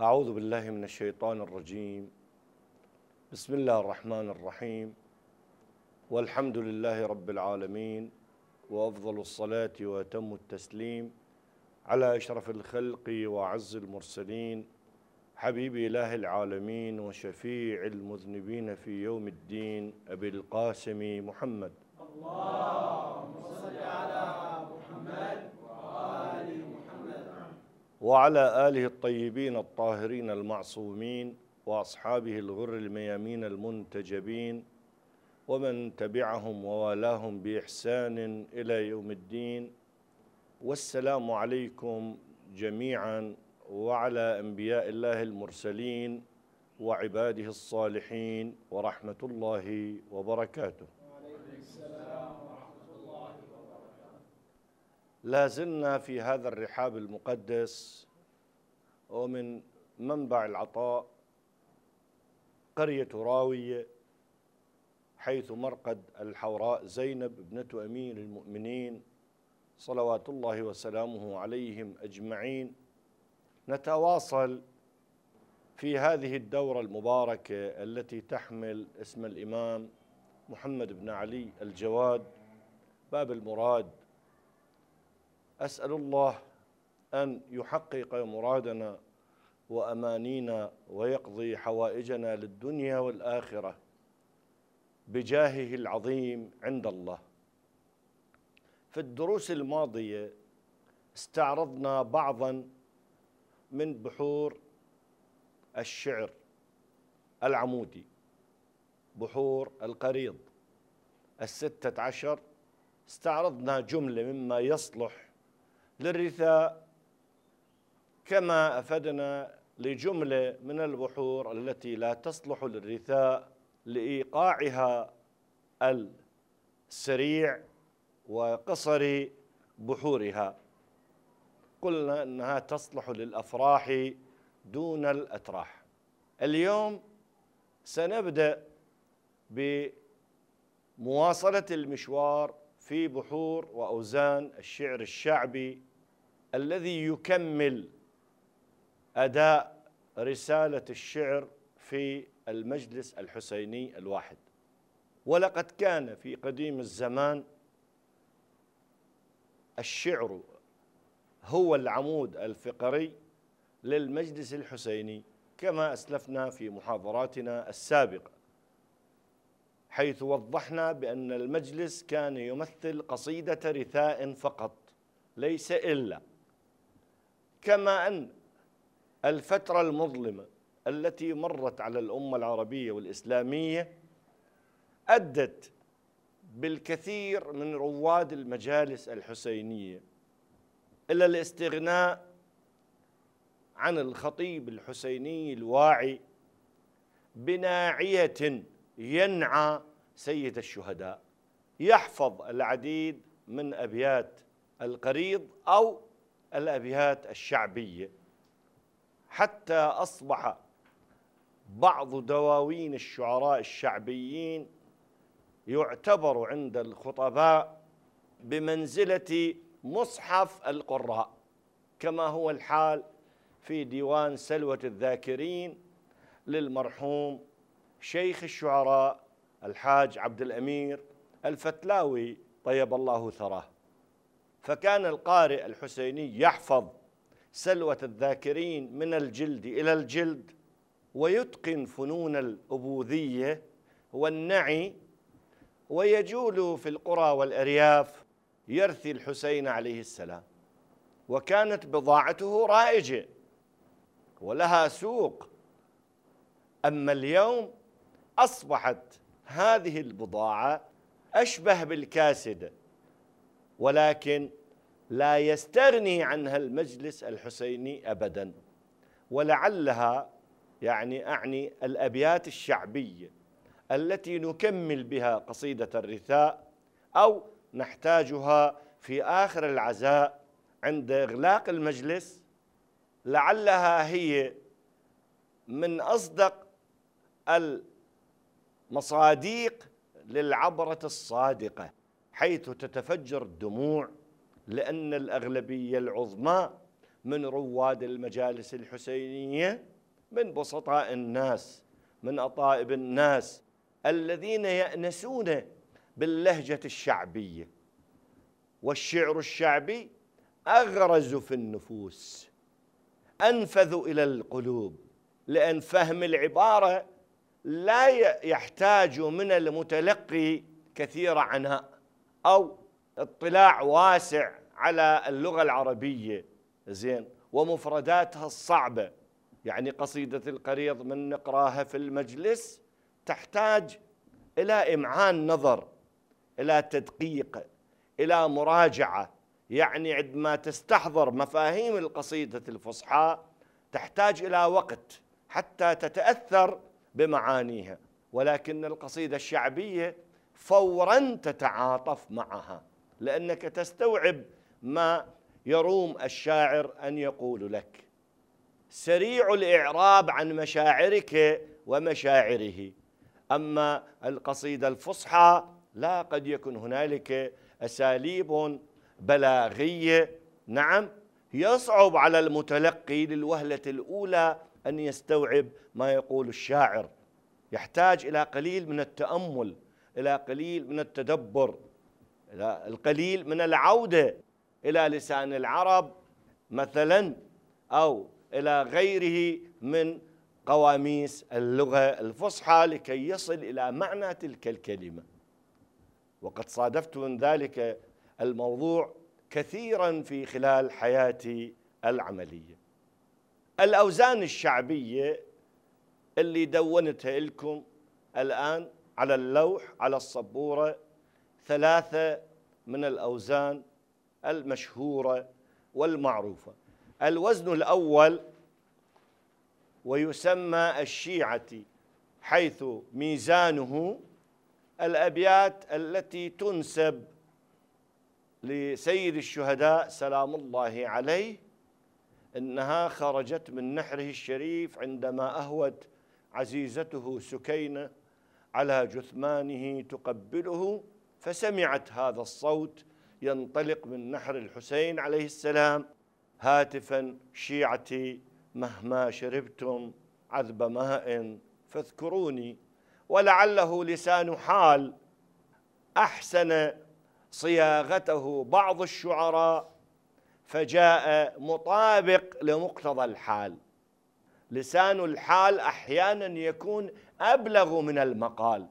أعوذ بالله من الشيطان الرجيم. بسم الله الرحمن الرحيم، والحمد لله رب العالمين، وأفضل الصلاة وأتم التسليم على أشرف الخلق وأعز المرسلين، حبيب إله العالمين وشفيع المذنبين في يوم الدين، أبي القاسم محمد. اللهم صل على محمد وآل محمد وعلى آله الطيبين الطاهرين المعصومين، وأصحابه الغر الميامين المنتجبين، ومن تبعهم ووالاهم بإحسان إلى يوم الدين. والسلام عليكم جميعا وعلى أنبياء الله المرسلين وعباده الصالحين ورحمة الله وبركاته. وعليكم السلام ورحمة الله وبركاته. لا زلنا في هذا الرحاب المقدس ومن منبع العطاء قرية راوية، حيث مرقد الحوراء زينب ابنة أمير المؤمنين صلوات الله وسلامه عليهم أجمعين. نتواصل في هذه الدورة المباركة التي تحمل اسم الإمام محمد بن علي الجواد باب المراد. أسأل الله أن يحقق مرادنا وأمانينا ويقضي حوائجنا للدنيا والآخرة بجاهه العظيم عند الله. في الدروس الماضية استعرضنا بعضا من بحور الشعر العمودي، بحور القريض 16. استعرضنا جملة مما يصلح للرثاء، كما أفدنا لجملة من البحور التي لا تصلح للرثاء لإيقاعها السريع وقصر بحورها. قلنا أنها تصلح للأفراح دون الأتراح. اليوم سنبدأ بمواصلة المشوار في بحور وأوزان الشعر الشعبي الذي يكمل أداء رسالة الشعر في المجلس الحسيني الواحد. ولقد كان في قديم الزمان الشعر هو العمود الفقري للمجلس الحسيني، كما أسلفنا في محاضراتنا السابقة، حيث وضحنا بأن المجلس كان يمثل قصيدة رثاء فقط ليس إلا، كما أن الفترة المظلمة التي مرت على الأمة العربية والإسلامية أدت بالكثير من رواد المجالس الحسينية إلى الاستغناء عن الخطيب الحسيني الواعي بناعية ينعى سيد الشهداء، يحفظ العديد من أبيات القريض أو الأبيات الشعبية، حتى أصبح بعض دواوين الشعراء الشعبيين يعتبر عند الخطباء بمنزلة مصحف القراء، كما هو الحال في ديوان سلوة الذاكرين للمرحوم شيخ الشعراء الحاج عبد الأمير الفتلاوي طيب الله ثراه. فكان القارئ الحسيني يحفظ سلوة الذاكرين من الجلد إلى الجلد، ويتقن فنون الأبوذية والنعي، ويجول في القرى والأرياف يرثي الحسين عليه السلام. وكانت بضاعته رائجة ولها سوق. أما اليوم أصبحت هذه البضاعة أشبه بالكاسدة، ولكن لا يستغني عنها المجلس الحسيني أبدا. ولعلها أعني الأبيات الشعبية التي نكمل بها قصيدة الرثاء أو نحتاجها في آخر العزاء عند إغلاق المجلس، لعلها هي من أصدق المصاديق للعبرة الصادقة، حيث تتفجر الدموع، لأن الأغلبية العظمى من رواد المجالس الحسينية، من بسطاء الناس، من أطائب الناس الذين يأنسون باللهجة الشعبية. والشعر الشعبي أغرز في النفوس، أنفذ إلى القلوب، لأن فهم العبارة لا يحتاج من المتلقي كثير عناء أو اطلاع واسع على اللغة العربية زين ومفرداتها الصعبة. يعني قصيدة القريض من نقراها في المجلس تحتاج إلى إمعان نظر، إلى تدقيق، إلى مراجعة. يعني عندما تستحضر مفاهيم القصيدة الفصحى تحتاج إلى وقت حتى تتأثر بمعانيها، ولكن القصيدة الشعبية فوراً تتعاطف معها، لأنك تستوعب ما يروم الشاعر أن يقول لك. سريع الإعراب عن مشاعرك ومشاعره. أما القصيدة الفصحى لا، قد يكون هنالك أساليب بلاغية نعم يصعب على المتلقي للوهلة الأولى أن يستوعب ما يقول الشاعر، يحتاج إلى قليل من التأمل، إلى قليل من التدبر، إلى القليل من العودة إلى لسان العرب مثلا أو إلى غيره من قواميس اللغة الفصحى لكي يصل إلى معنى تلك الكلمة. وقد صادفت من ذلك الموضوع كثيرا في خلال حياتي العملية. الأوزان الشعبية اللي دونتها لكم الآن على اللوح على السبورة 3 من الأوزان المشهورة والمعروفة. الوزن الأول ويسمى الشيعتي، حيث ميزانه الأبيات التي تنسب لسيد الشهداء سلام الله عليه، إنها خرجت من نحره الشريف عندما أهوت عزيزته سكينة على جثمانه تقبله، فسمعت هذا الصوت ينطلق من نحر الحسين عليه السلام هاتفا: شيعتي مهما شربتم عذب ماء فاذكروني. ولعله لسان حال أحسن صياغته بعض الشعراء فجاء مطابق لمقتضى الحال. لسان الحال أحيانا يكون أبلغ من المقال.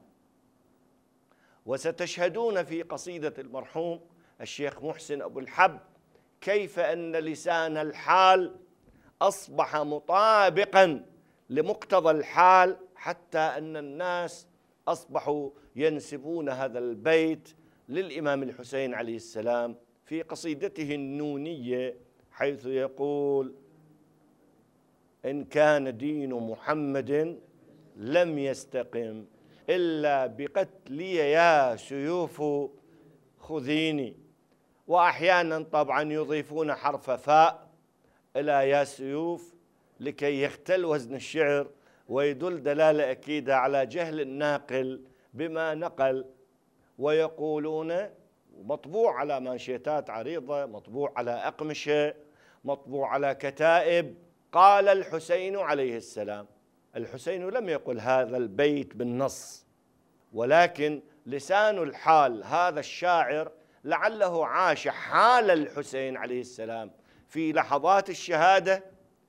وستشهدون في قصيدة المرحوم الشيخ محسن أبو الحب كيف أن لسان الحال أصبح مطابقا لمقتضى الحال، حتى أن الناس أصبحوا ينسبون هذا البيت للإمام الحسين عليه السلام في قصيدته النونية، حيث يقول: إن كان دين محمد لم يستقم إلا بقتلي يا سيوف خذيني. وأحيانا طبعا يضيفون حرف فاء إلى يا سيوف لكي يختل وزن الشعر ويدل دلالة أكيدة على جهل الناقل بما نقل. ويقولون مطبوع على مانشيتات عريضة، مطبوع على أقمشة، مطبوع على كتائب: قال الحسين عليه السلام. الحسين لم يقل هذا البيت بالنص، ولكن لسان الحال هذا الشاعر لعله عاش حال الحسين عليه السلام في لحظات الشهادة،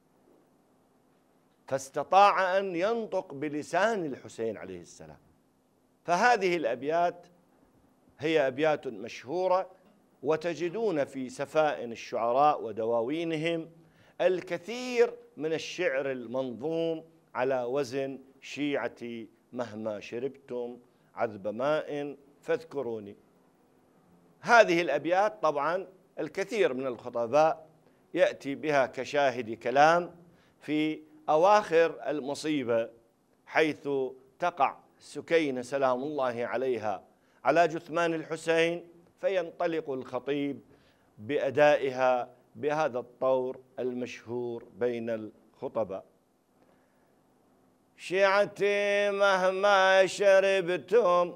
فاستطاع أن ينطق بلسان الحسين عليه السلام. فهذه الأبيات هي أبيات مشهورة، وتجدون في سفائن الشعراء ودواوينهم الكثير من الشعر المنظوم على وزن شيعتي مهما شربتم عذب ماء فاذكروني. هذه الأبيات طبعا الكثير من الخطباء يأتي بها كشاهد كلام في أواخر المصيبة، حيث تقع سكينة سلام الله عليها على جثمان الحسين، فينطلق الخطيب بأدائها بهذا الطور المشهور بين الخطباء: شيعتي مهما شربتم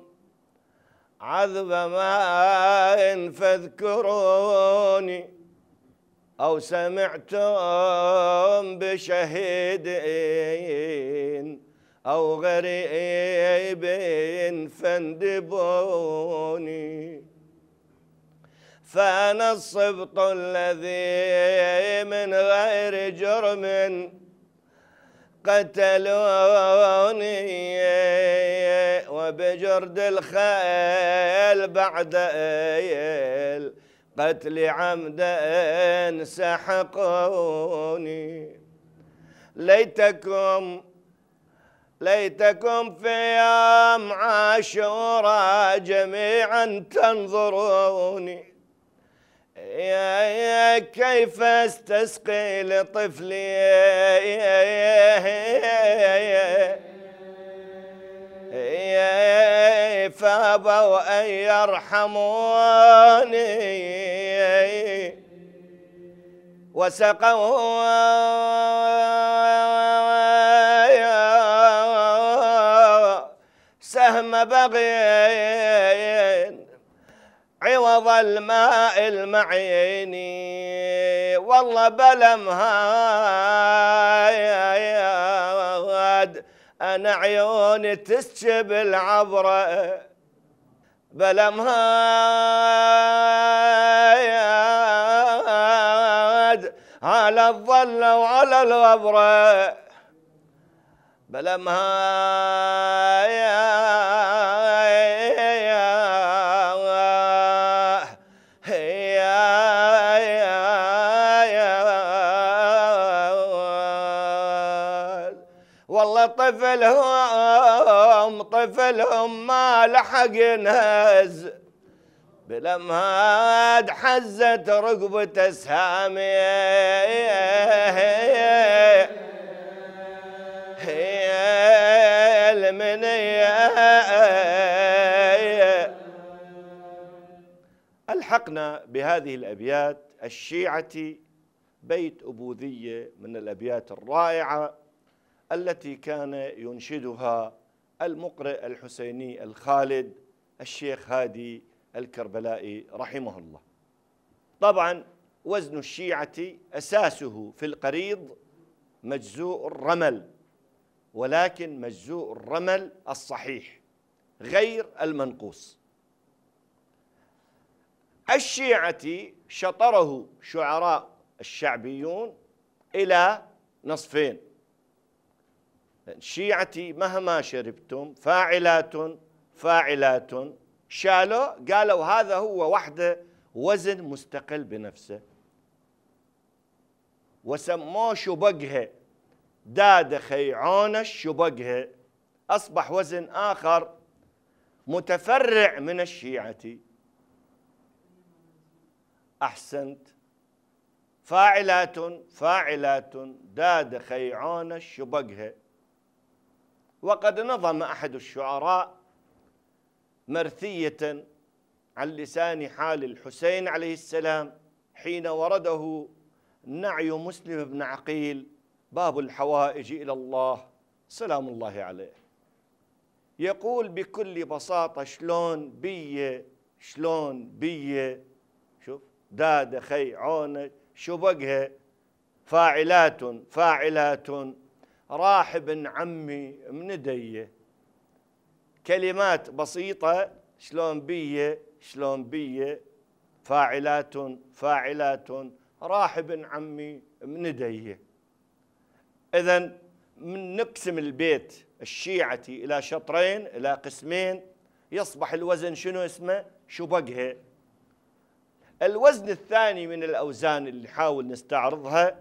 عذب ماء فاذكروني، أو سمعتم بشهيد أو غريب فاندبوني، فأنا الصبط الذي من غير جرم قتلوني، وبجرد الخيل بعد القتل عمدا سحقوني. ليتكم في يوم عاشوراء جميعا تنظروني، يا كيف استسقي لطفلي فابوا ان يرحموني، وسقوا سهم بغي عوض الماء المعيني، والله بلم هاد أنا عيوني تسكب العبرة، بلم هاد على الظل وعلى الغبرة، بلم والله طفلهم ما لحق ينهز، بلمهاد حزت رقبة اسهامي، ألحقنا بهذه الأبيات الشيعة بيت أبوذية من الأبيات الرائعة التي كان ينشدها المقرئ الحسيني الخالد الشيخ هادي الكربلائي رحمه الله. طبعا وزن الشيعة أساسه في القريض مجزوء الرمل، ولكن مجزوء الرمل الصحيح غير المنقوص. الشيعة شطره شعراء الشعبيون إلى نصفين: الشيعة مهما شربتم فاعلات شالوا قالوا هذا هو وحده وزن مستقل بنفسه، وسموه شبقها، داد خيعون الشبقها، أصبح وزن آخر متفرع من الشيعة. أحسنت، فاعلات داد خيعون الشبقها. وقد نظم أحد الشعراء مرثية عن لسان حال الحسين عليه السلام حين ورده نعي مسلم بن عقيل باب الحوائج إلى الله سلام الله عليه، يقول بكل بساطة: شلون بيه شوف داد خيعون شبقها، فاعلات راحب عمي من ديه. كلمات بسيطة: شلون بيه فاعلات راحب عمي من ديه. إذن نقسم البيت الشيعة إلى شطرين، إلى قسمين، يصبح الوزن شنو اسمه؟ شبقها. الوزن الثاني من الأوزان اللي نحاول نستعرضها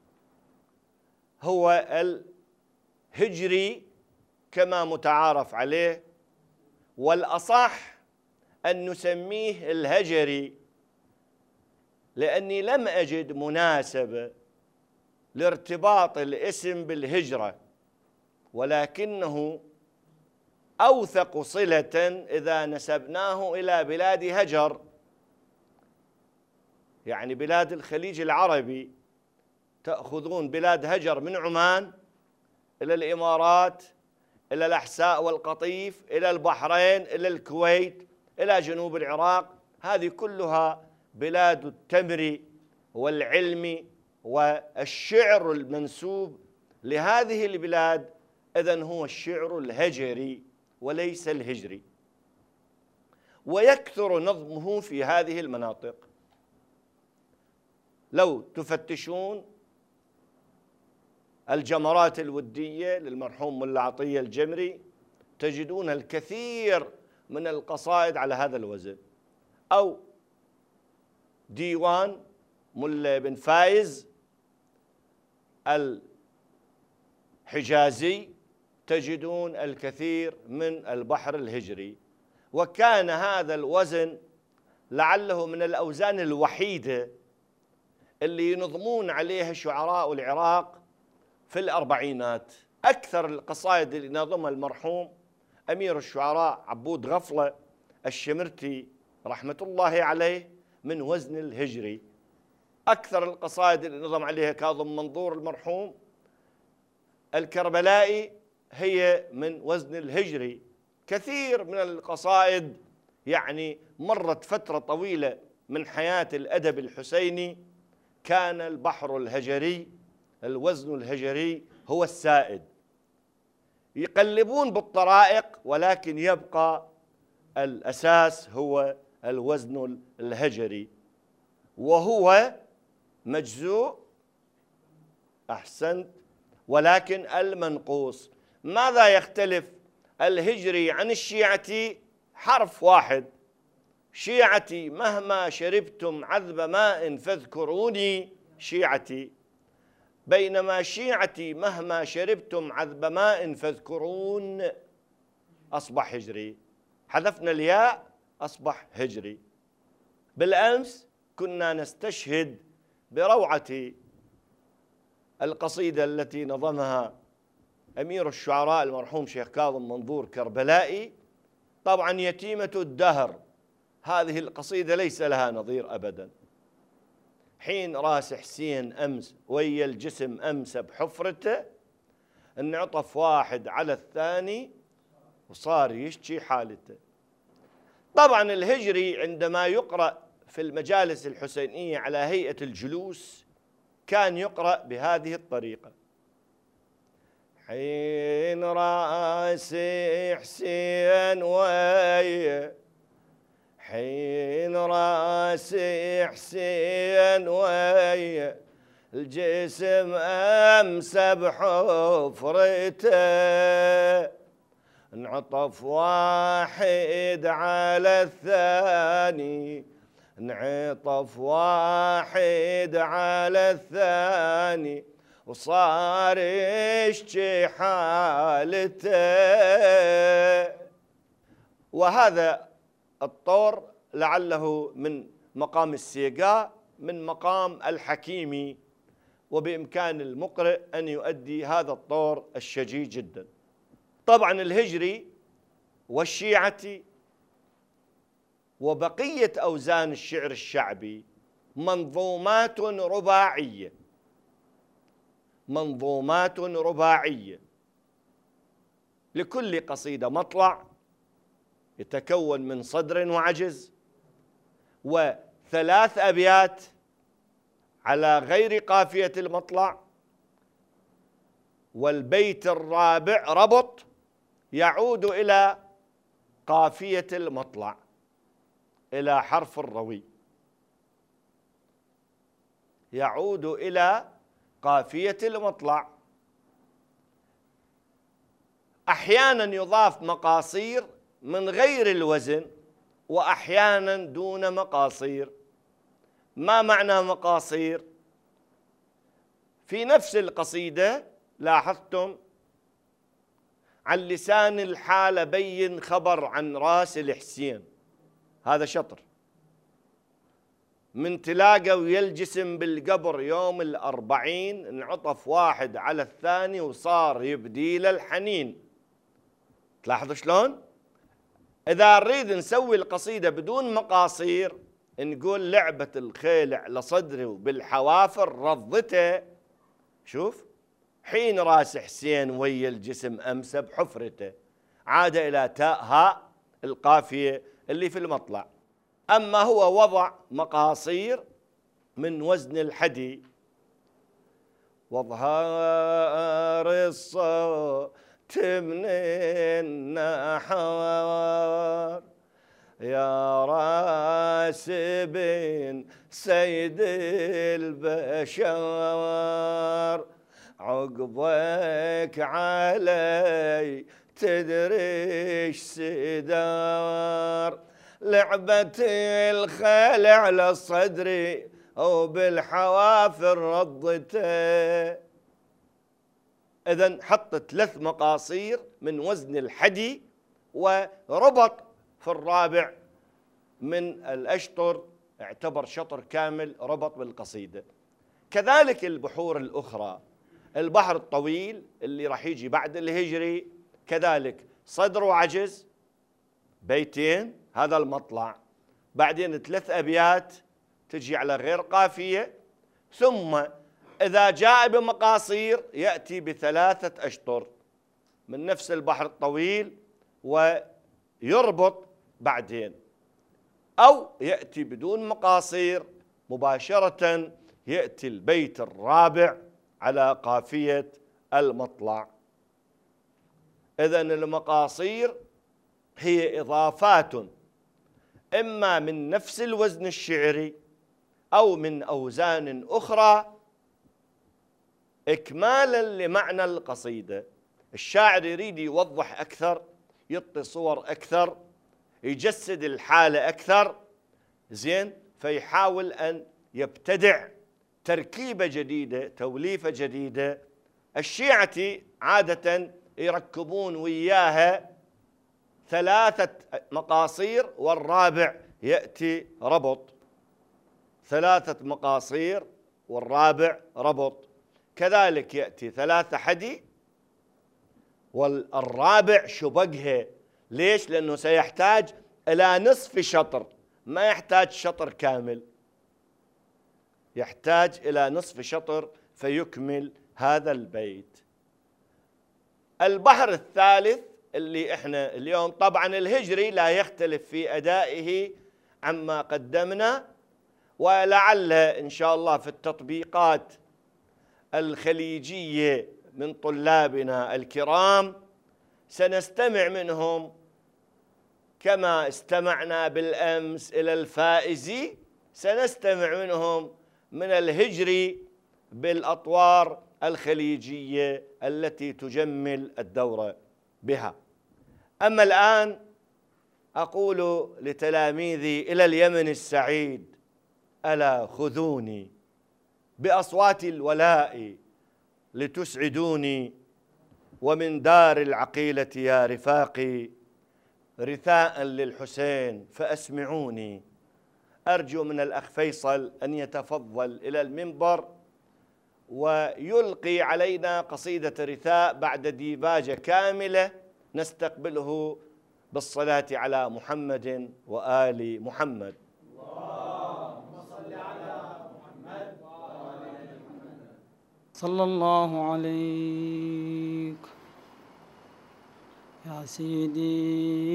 هو الهجري كما متعارف عليه، والأصح أن نسميه الهجري، لأني لم أجد مناسبة لارتباط الاسم بالهجرة، ولكنه أوثق صلة إذا نسبناه إلى بلاد هجر، يعني بلاد الخليج العربي. تأخذون بلاد هجر من عمان إلى الإمارات، إلى الأحساء والقطيف، إلى البحرين، إلى الكويت، إلى جنوب العراق، هذه كلها بلاد التمر والعلم والشعر المنسوب لهذه البلاد إذن هو الشعر الهجري وليس الهجري، ويكثر نظمه في هذه المناطق. لو تفتشون الجمرات الودية للمرحوم ملا عطية الجمري تجدون الكثير من القصائد على هذا الوزن، أو ديوان ملا بن فايز الحجازي تجدون الكثير من البحر الهجري. وكان هذا الوزن لعله من الأوزان الوحيدة اللي ينظمون عليها شعراء العراق في الأربعينات. أكثر القصائد اللي نظمها المرحوم أمير الشعراء عبود غفلة الشمرتي رحمة الله عليه من وزن الهجري. أكثر القصائد اللي نظم عليها كاظم منظور المرحوم الكربلائي هي من وزن الهجري. كثير من القصائد يعني مرت فترة طويلة من حياة الأدب الحسيني كان البحر الهجري الوزن الهجري هو السائد. يقلبون بالطرائق ولكن يبقى الأساس هو الوزن الهجري، وهو مجزوء أحسنت ولكن المنقوص. ماذا يختلف الهجري عن الشيعتي؟ حرف واحد، شيعتي مهما شربتم عذب ماء فاذكروني شيعتي، بينما شيعتي مهما شربتم عذب ماء فاذكرون أصبح هجري. حذفنا الياء أصبح هجري. بالأمس كنا نستشهد بروعة القصيدة التي نظمها أمير الشعراء المرحوم شيخ كاظم منظور كربلائي، طبعا يتيمة الدهر. هذه القصيدة ليس لها نظير أبدا. حين راس حسين أمس ويا الجسم أمس بحفرته، انعطف واحد على الثاني وصار يشكي حالته. طبعا الهجري عندما يقرأ في المجالس الحسينية على هيئة الجلوس كان يقرأ بهذه الطريقة: حين راس حسين ويا، حين راس حسين ويا الجسم أمس بحفرته، انعطف واحد على الثاني، انعطف واحد على الثاني وصار يشكي حالته. وهذا الطور لعله من مقام السيقاء، من مقام الحكيمي، وبإمكان المقرئ أن يؤدي هذا الطور الشجي جدا. طبعا الهجري والشيعتي وبقية أوزان الشعر الشعبي منظومات رباعية، منظومات رباعية، لكل قصيدة مطلع يتكون من صدر وعجز وثلاث أبيات على غير قافية المطلع، والبيت الرابع ربط يعود إلى قافية المطلع، إلى حرف الروي، يعود إلى قافية المطلع. أحيانا يضاف مقاصير من غير الوزن وأحيانا دون مقاصير. ما معنى مقاصير؟ في نفس القصيدة لاحظتم عن لسان الحال بين خبر عن راس الحسين، هذا شطر، من تلاقى ويا الجسم بالقبر يوم الأربعين، انعطف واحد على الثاني وصار يبديل الحنين. تلاحظوا شلون؟ إذا نريد نسوي القصيدة بدون مقاصير نقول: لعبة الخيل على صدري وبالحوافر رضته. شوف، حين راس حسين ويا الجسم أمس بحفرته، عاد إلى تاء هاء القافية اللي في المطلع. أما هو وضع مقاصير من وزن الحدي، واظهار الصوت من النحار، يا راس بن سيد البشر، عقبك علي تدري ايش سدار، لعبة الخيل على صدري وبالحوافر رضته. إذن حط 3 مقاصير من وزن الحدي، وربط في الرابع من الأشطر، اعتبر شطر كامل ربط بالقصيدة. كذلك البحور الأخرى، البحر الطويل اللي راح يجي بعد الهجري كذلك صدر وعجز 2 هذا المطلع، بعدين 3 أبيات تجي على غير قافية، ثم إذا جاء بمقاصير يأتي ب3 أشطر من نفس البحر الطويل ويربط بعدين، أو يأتي بدون مقاصير مباشرة، يأتي البيت الرابع على قافية المطلع. إذن المقاصير هي إضافات إما من نفس الوزن الشعري أو من أوزان أخرى إكمالا لمعنى القصيدة. الشاعر يريد يوضح أكثر، يعطي صور أكثر، يجسد الحالة أكثر، زين، فيحاول أن يبتدع تركيبة جديدة، توليفة جديدة. الشيعة عادة يركبون وياها 3 مقاصير والرابع يأتي ربط، 3 مقاصير والرابع ربط. كذلك يأتي 3 حدي والرابع شبقها. ليش؟ لأنه سيحتاج إلى نصف شطر، ما يحتاج شطر كامل، يحتاج إلى نصف شطر فيكمل هذا البيت. البحر الثالث اللي احنا اليوم، طبعا الهجري لا يختلف في أدائه عما قدمنا، ولعل إن شاء الله في التطبيقات الخليجية من طلابنا الكرام سنستمع منهم كما استمعنا بالأمس إلى الفائزي، سنستمع منهم من الهجري بالأطوار الخليجية التي تجمل الدورة بها. أما الآن أقول لتلاميذي إلى اليمن السعيد: ألا خذوني بأصوات الولاء لتسعدوني، ومن دار العقيلة يا رفاقي رثاء للحسين فأسمعوني. أرجو من الأخ فيصل أن يتفضل إلى المنبر ويلقي علينا قصيدة رثاء بعد ديباجة كاملة نستقبله بالصلاة على محمد وآل محمد. اللهم صل على محمد وآل محمد. صلى الله عليك يا سيدي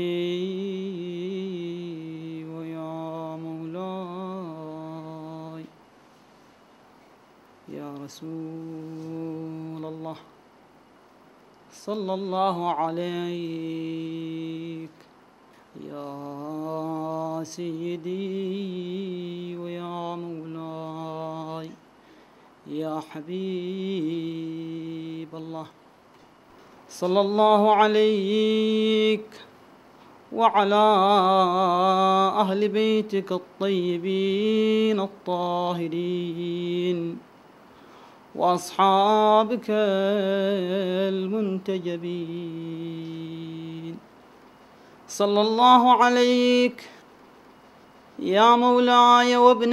ويا مولاي يا رسول الله، صلى الله عليك يا سيدي ويا مولاي يا حبيب الله، صلى الله عليك وعلى أهل بيتك الطيبين الطاهرين وأصحابك المنتجبين، صلى الله عليك يا مولاي وابن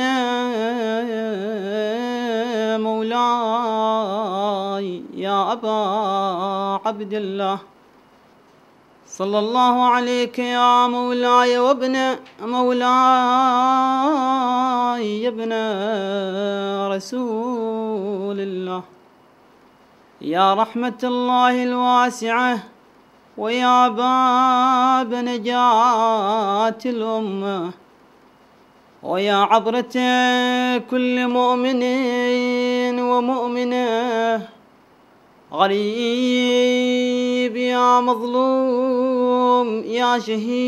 مولاي يا أبا عبد الله، صلى الله عليك يا مولاي وابن مولاي يا ابن رسول الله، يا رحمة الله الواسعة ويا باب نجاة الأمة، ويا عبرة كل مؤمن ومؤمنة، غريب يا مظلوم يا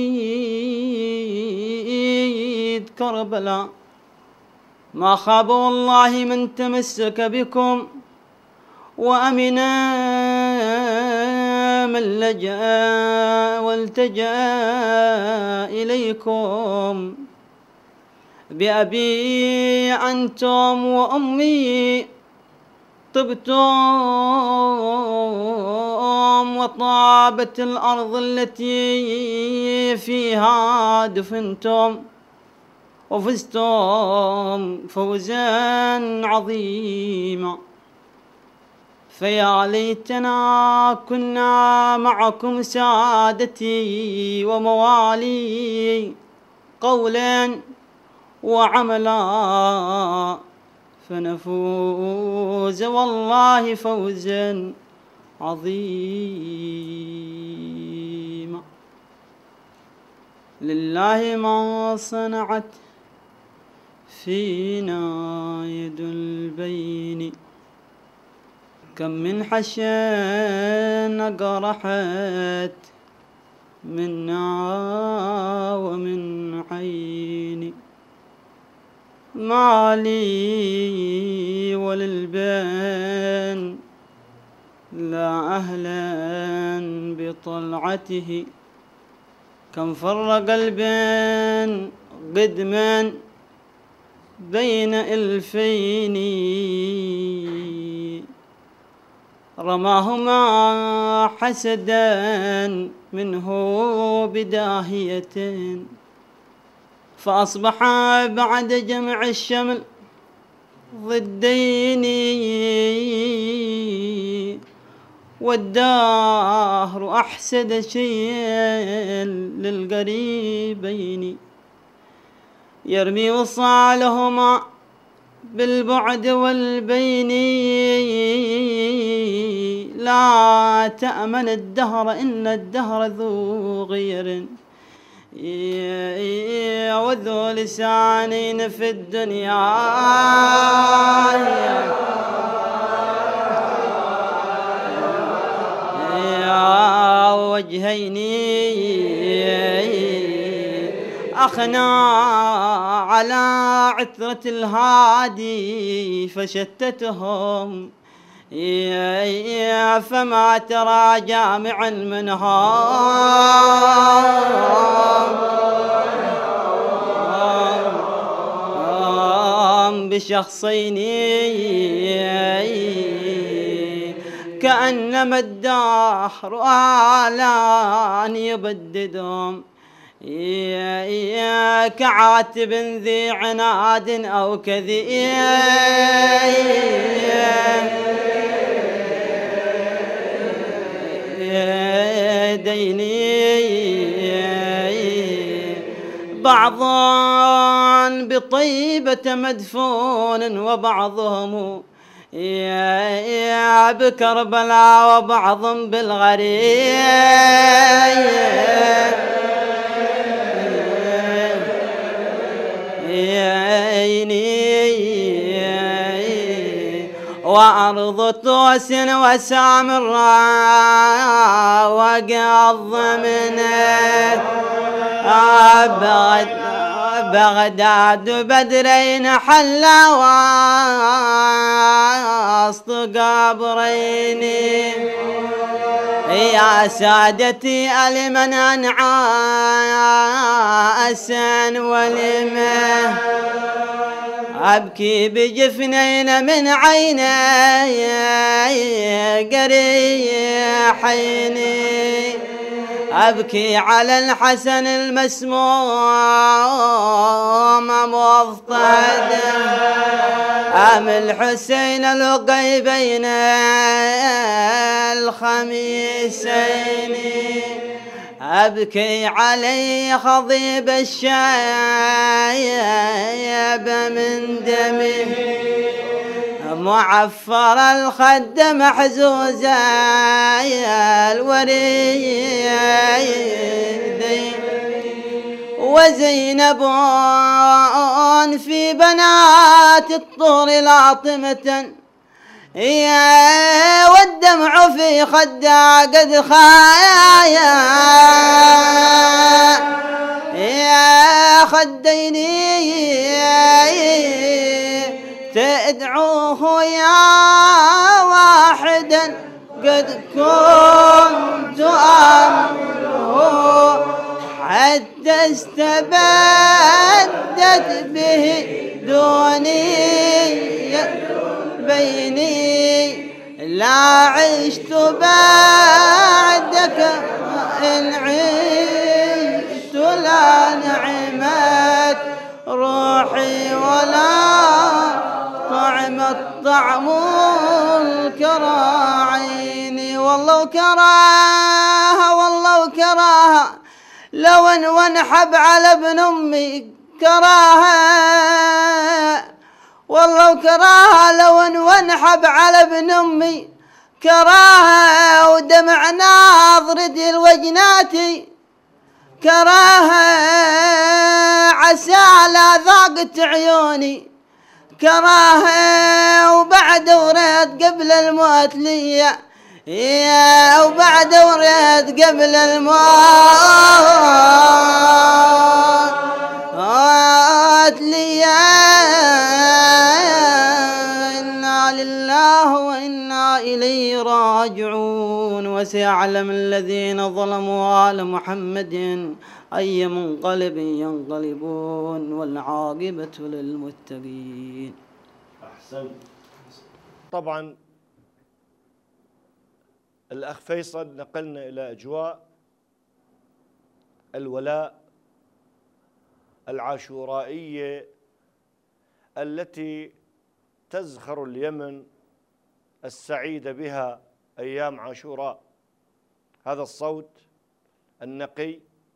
شهيد كربلاء، ما خاب والله من تمسك بكم، وأمنا من لجأ والتجأ إليكم. بأبي أنتم وأمي طبتم، وطابت الأرض التي فيها دفنتم، وفزتم فوزا عظيما. فيا ليتنا كنا معكم سادتي وموالي، قولا وعملا، فنفوز والله فوزا عظيما. لله ما صنعت فينا يد البين، كم من حشا قرحت منا ومن عيني، ما لي وللبين لا أهلا بطلعته، كم فرق البين قدما بين ألفين، رماهما حسدا منه بداهية، فأصبح بعد جمع الشمل ضدين، والدهر أحسد شيء للقريبين، يرمي وصالهما بالبعد والبين، لا تأمن الدهر إن الدهر ذو غير، وذو لسانين في الدنيا وجهين، أخنا على عثرة الهادي فشتتهم، فما ترى جامعا منهم بشخصين، كأنما الدهر آلان يبددهم، كعاتب ذي عناد أو كذي ديني، بعض بطيبة مدفون، وبعضهم بكربلاء، وبعض بالغريب وأرض طوس وسامرا وقض منه بغداد بدرين حلا وسط قبرين، يا سادتي ألمن أنعاسا ولمه، أبكي بجفنين من عيني قريحين، أبكي على الحسن المسموم مضطهد، أم الحسين القيبين الخميسين، أبكي علي خضيب الشايب من دمه، معفر الخد محزوزة الوريد، وزينب كان في بنات الطور لاطمة يا والدمع في خدها قد خايا يا خديني تدعوه يا واحدا قد كنت أمره حتى استبدت به دوني بيني لا عشت بعدك إن عشت لا نعمت روحي ولا طعمت طعم الكرى عيني والله كراها والله كراها لو وانحب على ابن أمي كراها والله كراها لو وانحب على ابن أمي كراها ودمع ناظرتي الوجناتي كراها عسى لا ذاقت عيوني كراها وبعد وريت قبل الموت لي يا وبعد وريت قبل الموت لي إنا لله وإنا إليه راجعون وسيعلم الذين ظلموا آل محمد أي منقلب ينقلبون والعاقبة للمتقين. أحسنت. طبعا الأخ فيصل نقلنا إلى أجواء الولاء العاشورائية التي تزخر اليمن السعيد بها أيام عاشوراء. هذا الصوت النقي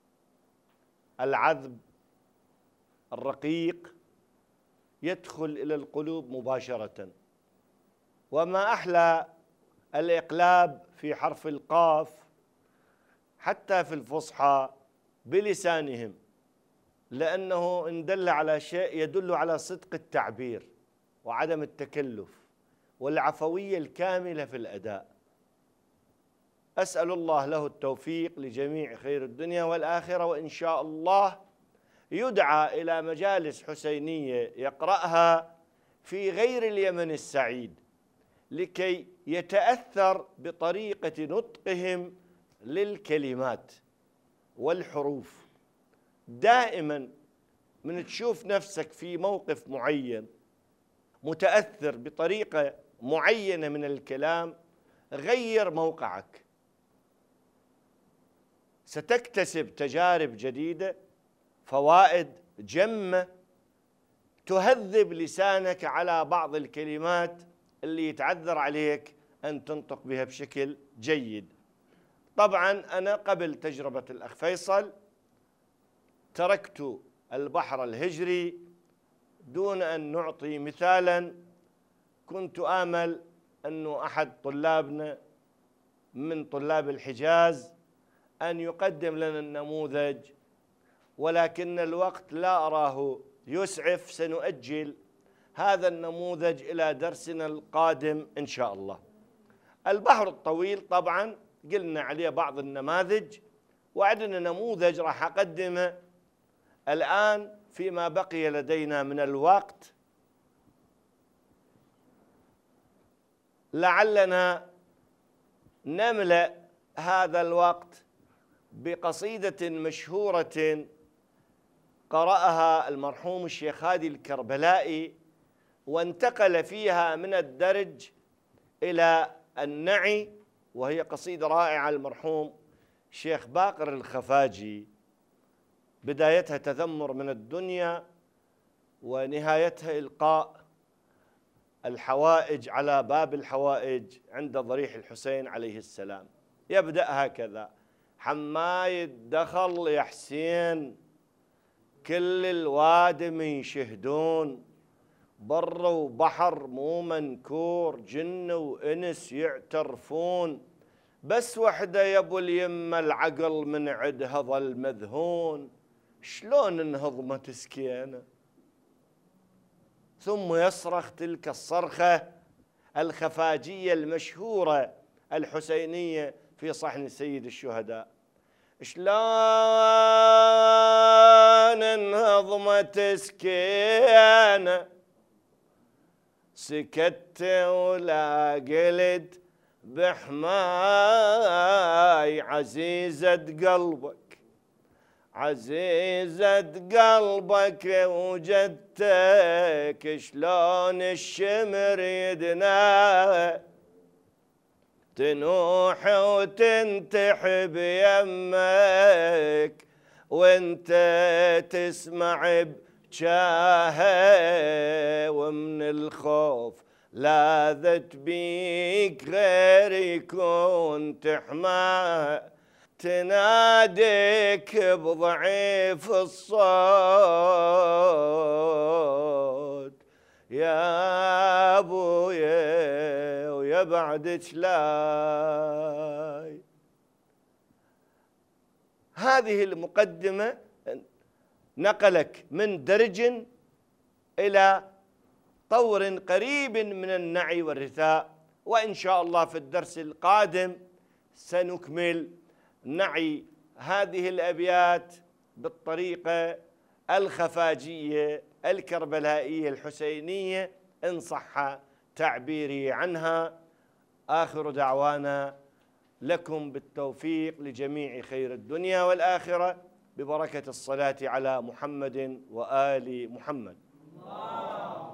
العذب الرقيق يدخل إلى القلوب مباشرة. وما أحلى الإقلاب في حرف القاف حتى في الفصحى بلسانهم، لأنه إن دل على شيء يدل على صدق التعبير وعدم التكلف والعفوية الكاملة في الأداء. أسأل الله له التوفيق لجميع خير الدنيا والآخرة، وإن شاء الله يدعى إلى مجالس حسينية يقرأها في غير اليمن السعيد لكي يتأثر بطريقة نطقهم للكلمات والحروف. دائما من تشوف نفسك في موقف معين متأثر بطريقة معينة من الكلام، غير موقعك، ستكتسب تجارب جديدة، فوائد جمة تهذب لسانك على بعض الكلمات اللي يتعذر عليك أن تنطق بها بشكل جيد. طبعا أنا قبل تجربة الأخ فيصل تركت البحر الهجري دون أن نعطي مثالا. كنت آمل أنه أحد طلابنا من طلاب الحجاز أن يقدم لنا النموذج، ولكن الوقت لا أراه يسعف. سنؤجل هذا النموذج إلى درسنا القادم إن شاء الله. البحر الطويل طبعا قلنا عليه بعض النماذج، وعندنا نموذج راح أقدمه الآن فيما بقي لدينا من الوقت، لعلنا نملأ هذا الوقت بقصيدة مشهورة قرأها المرحوم الشيخ هادي الكربلائي، وانتقل فيها من الدرج إلى النعي، وهي قصيدة رائعة المرحوم الشيخ باقر الخفاجي، بدايتها تذمر من الدنيا ونهايتها إلقاء الحوائج على باب الحوائج عند ضريح الحسين عليه السلام. يبدأ هكذا: حمايد دخل يا حسين كل الوادم يشهدون، بر وبحر مو منكور، جن وإنس يعترفون، بس وحدة يا ابو اليمة العقل من عدها ظل مذهون. شلون انهضمت سكينة ثم يصرخ تلك الصرخة الخفاجية المشهورة الحسينية في صحن سيد الشهداء: شلون انهضمت سكينة سكت ولا قلت بحماي، عزيزة قلبك عزيزة قلبك وجدتك، شلون الشمر يدنا تنوح وتنتحب يمك، وانت تسمع بجاهه، ومن الخوف لاذت بيك غير يكون تحماه، تناديك بضعيف الصوت يا ابويا ويا بعد شلاي. هذه المقدمة نقلك من درج إلى طور قريب من النعي والرثاء، وإن شاء الله في الدرس القادم سنكمل نعي هذه الأبيات بالطريقة الخفاجية الكربلائية الحسينية إن صح تعبيري عنها. آخر دعوانا لكم بالتوفيق لجميع خير الدنيا والآخرة ببركة الصلاة على محمد وآل محمد.